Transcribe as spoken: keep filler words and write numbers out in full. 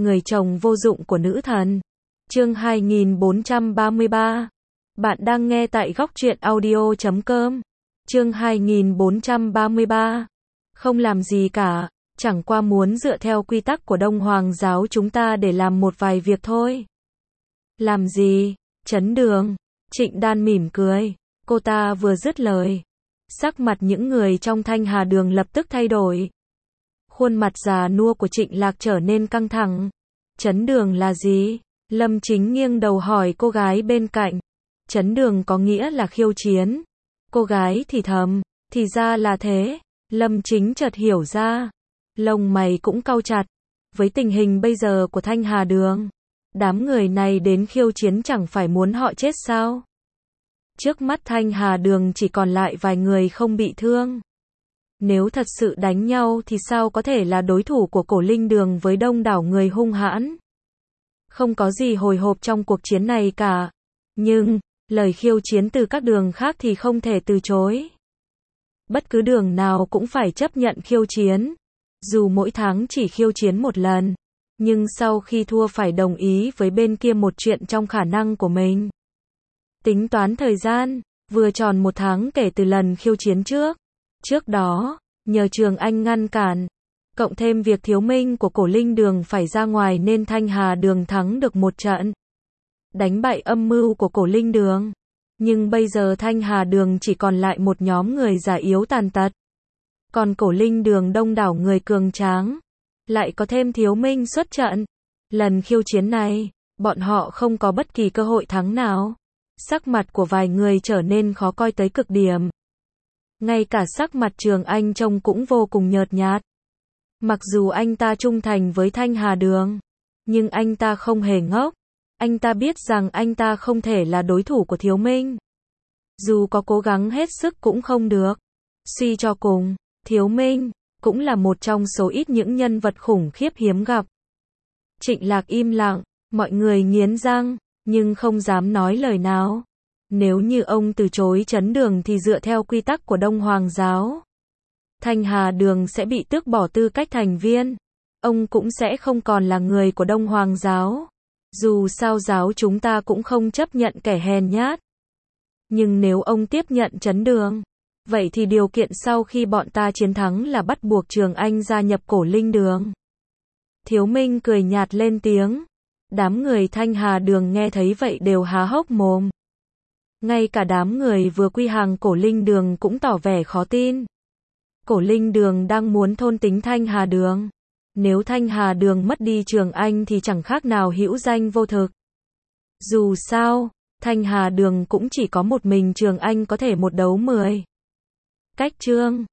Người chồng vô dụng của nữ thần. Chương hai nghìn bốn trăm ba mươi ba. Bạn đang nghe tại góc truyện audio chấm com. Chương hai nghìn bốn trăm ba mươi ba. Không làm gì cả, chẳng qua muốn dựa theo quy tắc của Đông Hoàng giáo chúng ta để làm một vài việc thôi. Làm gì? Chấn Đường. Trịnh Đan mỉm cười. Cô ta vừa dứt lời, sắc mặt những người trong Thanh Hà Đường lập tức thay đổi. Khuôn mặt già nua của Trịnh Lạc trở nên căng thẳng. Chấn Đường là gì? Lâm Chính nghiêng đầu hỏi cô gái bên cạnh. Chấn Đường có nghĩa là khiêu chiến. Cô gái thì thầm, thì ra là thế. Lâm Chính chợt hiểu ra, lông mày cũng cau chặt. Với tình hình bây giờ của Thanh Hà Đường, đám người này đến khiêu chiến chẳng phải muốn họ chết sao? Trước mắt Thanh Hà Đường chỉ còn lại vài người không bị thương. Nếu thật sự đánh nhau thì sao có thể là đối thủ của Cổ Linh Đường với đông đảo người hung hãn? Không có gì hồi hộp trong cuộc chiến này cả. Nhưng, lời khiêu chiến từ các đường khác thì không thể từ chối. Bất cứ đường nào cũng phải chấp nhận khiêu chiến. Dù mỗi tháng chỉ khiêu chiến một lần, nhưng sau khi thua phải đồng ý với bên kia một chuyện trong khả năng của mình. Tính toán thời gian, vừa tròn một tháng kể từ lần khiêu chiến trước. Trước đó, nhờ Trường Anh ngăn cản, cộng thêm việc thiếu minh của Cổ Linh Đường phải ra ngoài nên Thanh Hà Đường thắng được một trận. Đánh bại âm mưu của Cổ Linh Đường. Nhưng bây giờ Thanh Hà Đường chỉ còn lại một nhóm người già yếu tàn tật. Còn Cổ Linh Đường đông đảo người cường tráng. Lại có thêm thiếu minh xuất trận. Lần khiêu chiến này, bọn họ không có bất kỳ cơ hội thắng nào. Sắc mặt của vài người trở nên khó coi tới cực điểm. Ngay cả sắc mặt Trường Anh trông cũng vô cùng nhợt nhạt. Mặc dù anh ta trung thành với Thanh Hà Đường, nhưng anh ta không hề ngốc. Anh ta biết rằng anh ta không thể là đối thủ của Thiếu Minh. Dù có cố gắng hết sức cũng không được. Suy cho cùng, Thiếu Minh cũng là một trong số ít những nhân vật khủng khiếp hiếm gặp. Trịnh Lạc im lặng, mọi người nghiến răng, nhưng không dám nói lời nào. Nếu như ông từ chối Chấn Đường thì dựa theo quy tắc của Đông Hoàng giáo, Thanh Hà Đường sẽ bị tước bỏ tư cách thành viên. Ông cũng sẽ không còn là người của Đông Hoàng giáo. Dù sao giáo chúng ta cũng không chấp nhận kẻ hèn nhát. Nhưng nếu ông tiếp nhận Chấn Đường, vậy thì điều kiện sau khi bọn ta chiến thắng là bắt buộc Trường Anh gia nhập Cổ Linh Đường. Thiếu Minh cười nhạt lên tiếng. Đám người Thanh Hà Đường nghe thấy vậy đều há hốc mồm. Ngay cả đám người vừa quy hàng Cổ Linh Đường cũng tỏ vẻ khó tin. Cổ Linh Đường đang muốn thôn tính Thanh Hà Đường. Nếu Thanh Hà Đường mất đi Trường Anh thì chẳng khác nào hữu danh vô thực. Dù sao, Thanh Hà Đường cũng chỉ có một mình Trường Anh có thể một đấu mười. Cách chương